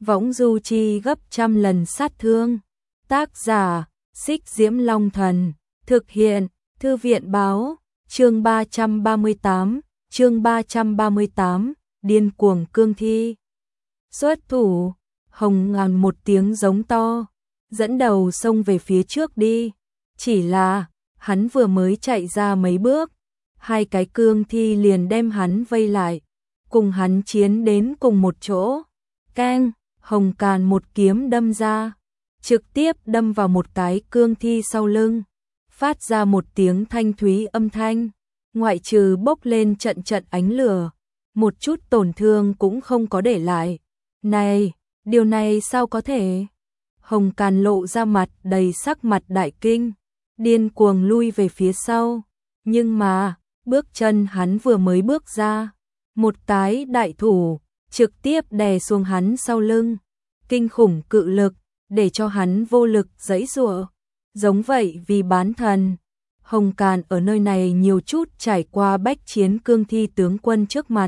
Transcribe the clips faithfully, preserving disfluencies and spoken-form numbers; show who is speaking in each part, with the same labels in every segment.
Speaker 1: võng du chi gấp trăm lần sát thương. Tác giả, Xích Diễm Long Thần, thực hiện, Thư viện báo, chương ba trăm ba mươi tám, chương ba trăm ba mươi tám, điên cuồng cương thi. Xuất thủ, Hồng Ngàn một tiếng giống to, dẫn đầu xông về phía trước đi. Chỉ là, hắn vừa mới chạy ra mấy bước, hai cái cương thi liền đem hắn vây lại, cùng hắn chiến đến cùng một chỗ. Keng, Hồng Càn một kiếm đâm ra, trực tiếp đâm vào một cái cương thi sau lưng, phát ra một tiếng thanh thúy âm thanh, ngoại trừ bốc lên trận trận ánh lửa, một chút tổn thương cũng không có để lại. Này, điều này sao có thể? Hồng Càn lộ ra mặt đầy sắc mặt đại kinh, điên cuồng lui về phía sau, nhưng mà, bước chân hắn vừa mới bước ra, một cái đại thủ trực tiếp đè xuống hắn sau lưng, kinh khủng cự lực, để cho hắn vô lực giãy giụa. Giống vậy vì bán thần, Hồng Càn ở nơi này nhiều chút trải qua bách chiến cương thi tướng quân trước mặt,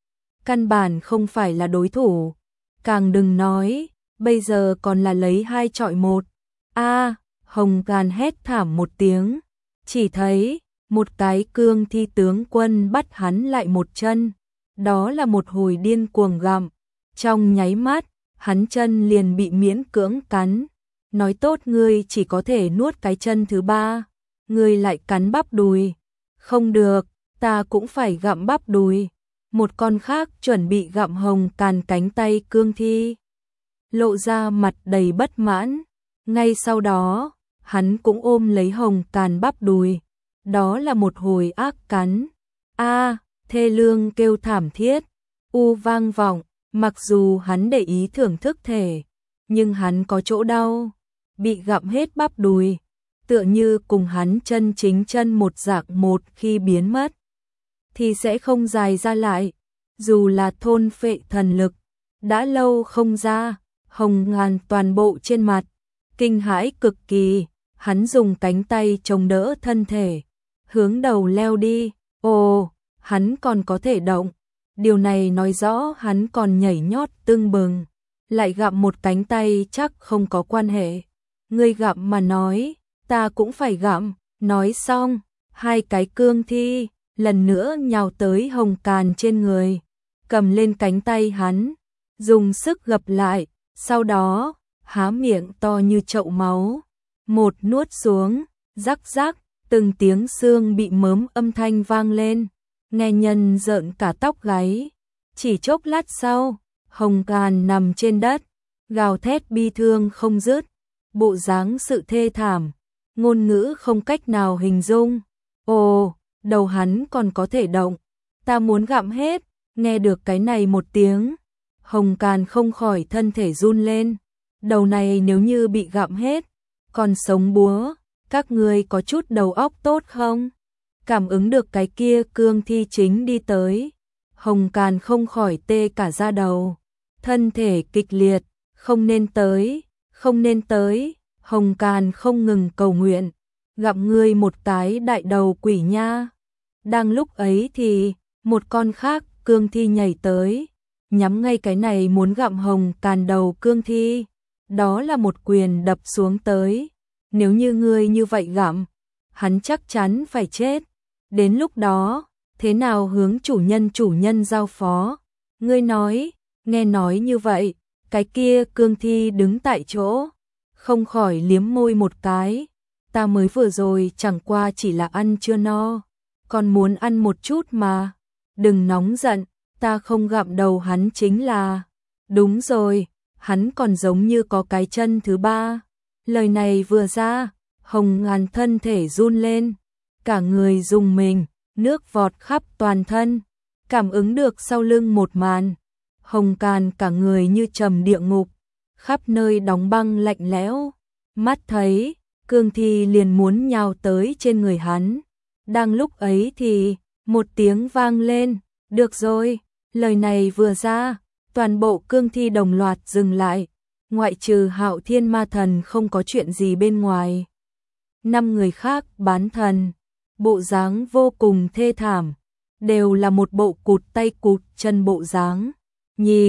Speaker 1: căn bản không phải là đối thủ, càng đừng nói, bây giờ còn là lấy hai chọi một. A, Hồng Càn hét thảm một tiếng, chỉ thấy một cái cương thi tướng quân bắt hắn lại một chân, đó là một hồi điên cuồng gặm, trong nháy mắt, hắn chân liền bị miễn cưỡng cắn. Nói tốt ngươi chỉ có thể nuốt cái chân thứ ba, ngươi lại cắn bắp đùi. Không được, ta cũng phải gặm bắp đùi. Một con khác chuẩn bị gặm Hồng Càn cánh tay cương thi, lộ ra mặt đầy bất mãn. Ngay sau đó, hắn cũng ôm lấy Hồng Càn bắp đùi. Đó là một hồi ác cắn. A, thê lương kêu thảm thiết, u vang vọng, mặc dù hắn để ý thưởng thức thể, nhưng hắn có chỗ đau, bị gặm hết bắp đùi, tựa như cùng hắn chân chính chân một dạng, một khi biến mất thì sẽ không dài ra lại. Dù là thôn phệ thần lực, đã lâu không ra, Hồng Ngàn toàn bộ trên mặt kinh hãi cực kỳ, hắn dùng cánh tay chống đỡ thân thể, hướng đầu leo đi. Ồ, hắn còn có thể động, điều này nói rõ hắn còn nhảy nhót tưng bừng, lại gặm một cánh tay chắc không có quan hệ. Ngươi gặm mà nói, ta cũng phải gặm. Nói xong, hai cái cương thi lần nữa nhào tới Hồng Càn trên người, cầm lên cánh tay hắn, dùng sức gập lại, sau đó há miệng to như chậu máu, một nuốt xuống, rắc rắc, từng tiếng xương bị mớm âm thanh vang lên, nghe nhân rợn cả tóc gáy. Chỉ chốc lát sau, Hồng Càn nằm trên đất, gào thét bi thương không dứt, bộ dáng sự thê thảm, ngôn ngữ không cách nào hình dung. Ồ, đầu hắn còn có thể động, ta muốn gặm hết. Nghe được cái này một tiếng, Hồng Càn không khỏi thân thể run lên. Đầu này nếu như bị gặm hết, còn sống búa, các ngươi có chút đầu óc tốt không? Cảm ứng được cái kia cương thi chính đi tới, Hồng Càn không khỏi tê cả da đầu, thân thể kịch liệt, không nên tới, không nên tới. Hồng Càn không ngừng cầu nguyện, gặm ngươi một cái đại đầu quỷ nha. Đang lúc ấy thì, một con khác cương thi nhảy tới, nhắm ngay cái này muốn gặm Hồng Càn đầu cương thi, đó là một quyền đập xuống tới. Nếu như ngươi như vậy gặm, hắn chắc chắn phải chết. Đến lúc đó, thế nào hướng chủ nhân chủ nhân giao phó? Ngươi nói, nghe nói như vậy, cái kia cương thi đứng tại chỗ, không khỏi liếm môi một cái. Ta mới vừa rồi chẳng qua chỉ là ăn chưa no, còn muốn ăn một chút mà. Đừng nóng giận, ta không gặm đầu hắn chính là. Đúng rồi, hắn còn giống như có cái chân thứ ba. Lời này vừa ra, Hồng Ngàn thân thể run lên, cả người rùng mình, nước vọt khắp toàn thân, cảm ứng được sau lưng một màn. Hồng Càn cả người như trầm địa ngục, khắp nơi đóng băng lạnh lẽo, mắt thấy, cương thi liền muốn nhào tới trên người hắn. Đang lúc ấy thì, một tiếng vang lên, được rồi, lời này vừa ra, toàn bộ cương thi đồng loạt dừng lại, ngoại trừ Hạo Thiên Ma Thần không có chuyện gì bên ngoài. Năm người khác bán thần, bộ dáng vô cùng thê thảm, đều là một bộ cụt tay cụt chân bộ dáng. Nhìn,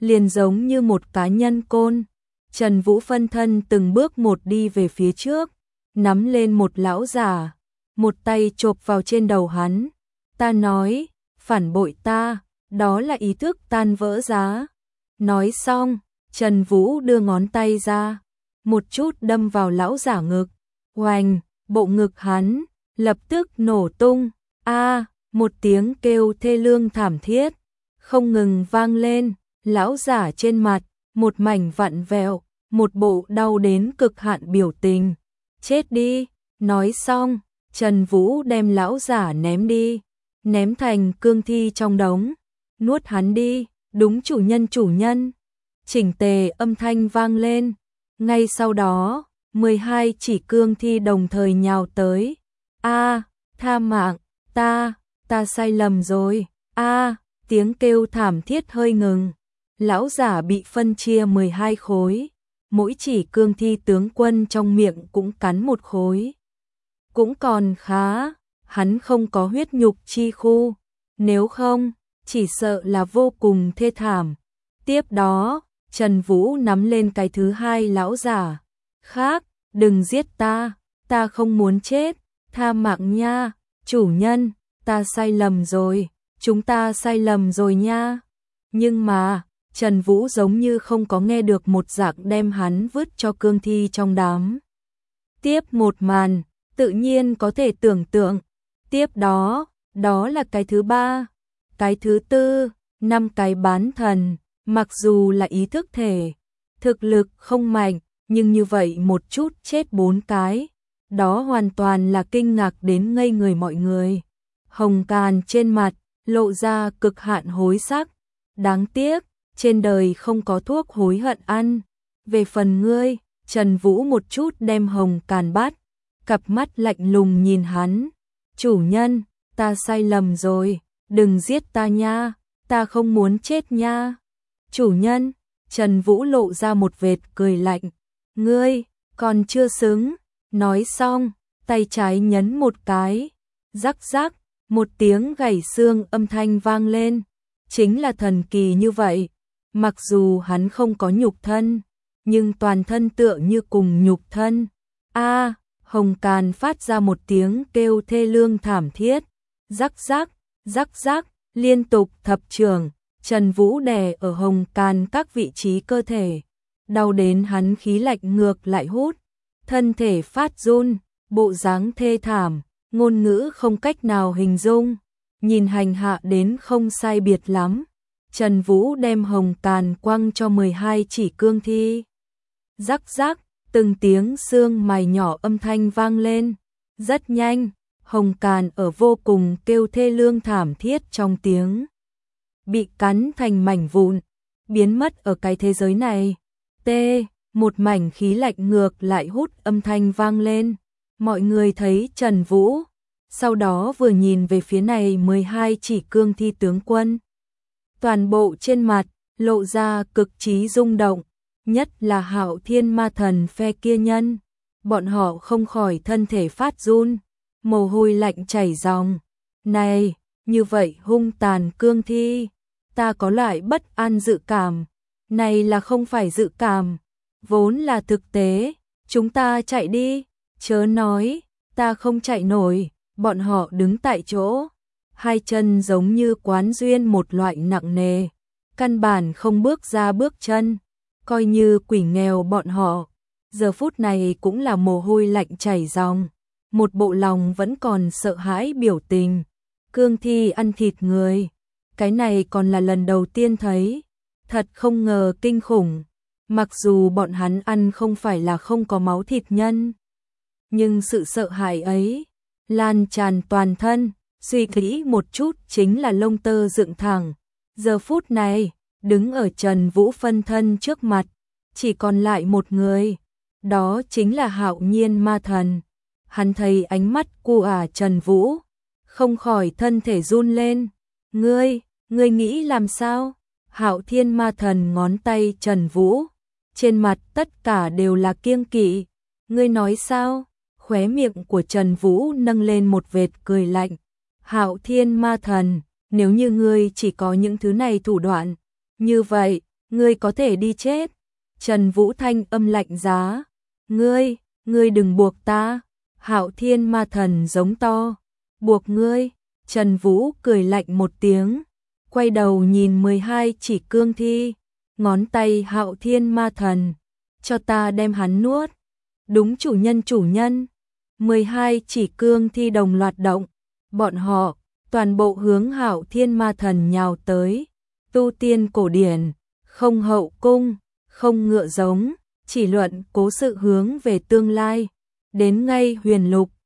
Speaker 1: liền giống như một cá nhân côn. Trần Vũ phân thân từng bước một đi về phía trước, nắm lên một lão giả, một tay chộp vào trên đầu hắn. Ta nói, phản bội ta, đó là ý thức tan vỡ giá. Nói xong, Trần Vũ đưa ngón tay ra, một chút đâm vào lão giả ngực. Oành, bộ ngực hắn lập tức nổ tung. A, một tiếng kêu thê lương thảm thiết không ngừng vang lên. Lão giả trên mặt một mảnh vặn vẹo, một bộ đau đến cực hạn biểu tình. Chết đi. Nói xong, Trần Vũ đem lão giả ném đi, ném thành cương thi trong đống. Nuốt hắn đi. Đúng chủ nhân, chủ nhân. Chỉnh tề âm thanh vang lên. Ngay sau đó, mười hai chỉ cương thi đồng thời nhào tới. A, tha mạng, ta, ta sai lầm rồi. A, tiếng kêu thảm thiết hơi ngừng. Lão giả bị phân chia mười hai khối, mỗi chỉ cương thi tướng quân trong miệng cũng cắn một khối. Cũng còn khá, hắn không có huyết nhục chi khu, nếu không, chỉ sợ là vô cùng thê thảm. Tiếp đó, Trần Vũ nắm lên cái thứ hai lão giả. Khác, đừng giết ta, ta không muốn chết, tha mạng nha, chủ nhân, ta sai lầm rồi, chúng ta sai lầm rồi nha. Nhưng mà, Trần Vũ giống như không có nghe được một dạng đem hắn vứt cho cương thi trong đám. Tiếp một màn, tự nhiên có thể tưởng tượng. Tiếp đó, đó là cái thứ ba, cái thứ tư, năm cái bán thần, mặc dù là ý thức thể, thực lực không mạnh, nhưng như vậy một chút chết bốn cái, đó hoàn toàn là kinh ngạc đến ngây người mọi người. Hồng Càn trên mặt lộ ra cực hạn hối sắc, đáng tiếc, trên đời không có thuốc hối hận ăn. Về phần ngươi, Trần Vũ một chút đem Hồng Càn bắt, cặp mắt lạnh lùng nhìn hắn. Chủ nhân, ta sai lầm rồi, đừng giết ta nha, ta không muốn chết nha. Chủ nhân, Trần Vũ lộ ra một vệt cười lạnh. Ngươi, còn chưa xứng. Nói xong, tay trái nhấn một cái. Rắc rắc, một tiếng gãy xương âm thanh vang lên. Chính là thần kỳ như vậy. Mặc dù hắn không có nhục thân, nhưng toàn thân tựa như cùng nhục thân. A, Hồng Càn phát ra một tiếng kêu thê lương thảm thiết. Rắc rắc, rắc rắc, liên tục thập chưởng. Trần Vũ đè ở Hồng Càn các vị trí cơ thể, đau đến hắn khí lạnh ngược lại hút, thân thể phát run, bộ dáng thê thảm, ngôn ngữ không cách nào hình dung, nhìn hành hạ đến không sai biệt lắm. Trần Vũ đem Hồng Càn quăng cho mười hai chỉ cương thi. Rắc rắc, từng tiếng xương mài nhỏ âm thanh vang lên. Rất nhanh, Hồng Càn ở vô cùng kêu thê lương thảm thiết trong tiếng bị cắn thành mảnh vụn, biến mất ở cái thế giới này. T, một mảnh khí lạnh ngược lại hút âm thanh vang lên. Mọi người thấy Trần Vũ, sau đó vừa nhìn về phía này mười hai chỉ cương thi tướng quân. Toàn bộ trên mặt lộ ra cực trí rung động, nhất là Hạo Thiên Ma Thần phe kia nhân, bọn họ không khỏi thân thể phát run, mồ hôi lạnh chảy ròng. Này, như vậy hung tàn cương thi, ta có loại bất an dự cảm. Này là không phải dự cảm, vốn là thực tế. Chúng ta chạy đi. Chớ nói, ta không chạy nổi. Bọn họ đứng tại chỗ, hai chân giống như quán duyên một loại nặng nề, căn bản không bước ra bước chân. Coi như quỷ nghèo bọn họ, giờ phút này cũng là mồ hôi lạnh chảy ròng, một bộ lòng vẫn còn sợ hãi biểu tình. Cương thi ăn thịt người, cái này còn là lần đầu tiên thấy, thật không ngờ kinh khủng. Mặc dù bọn hắn ăn không phải là không có máu thịt nhân, nhưng sự sợ hãi ấy lan tràn toàn thân, suy nghĩ một chút chính là lông tơ dựng thẳng. Giờ phút này, đứng ở Trần Vũ phân thân trước mặt, chỉ còn lại một người, đó chính là Hạo Nhiên Ma Thần. Hắn thấy ánh mắt của ả Trần Vũ, không khỏi thân thể run lên. Ngươi, ngươi nghĩ làm sao? Hạo Thiên Ma Thần ngón tay Trần Vũ, trên mặt tất cả đều là kiêng kỵ. Ngươi nói sao? Khóe miệng của Trần Vũ nâng lên một vệt cười lạnh. Hạo Thiên Ma Thần, nếu như ngươi chỉ có những thứ này thủ đoạn, như vậy, ngươi có thể đi chết. Trần Vũ thanh âm lạnh giá, ngươi, ngươi đừng buộc ta. Hạo Thiên Ma Thần giống to, buộc ngươi. Trần Vũ cười lạnh một tiếng, quay đầu nhìn mười hai chỉ cương thi, ngón tay Hạo Thiên Ma Thần, cho ta đem hắn nuốt. Đúng chủ nhân chủ nhân. mười hai chỉ cương thi đồng loạt động, bọn họ toàn bộ hướng Hạo Thiên Ma Thần nhào tới. Tu tiên cổ điển, không hậu cung, không ngựa giống, chỉ luận cố sự hướng về tương lai. Đến ngay huyền lục,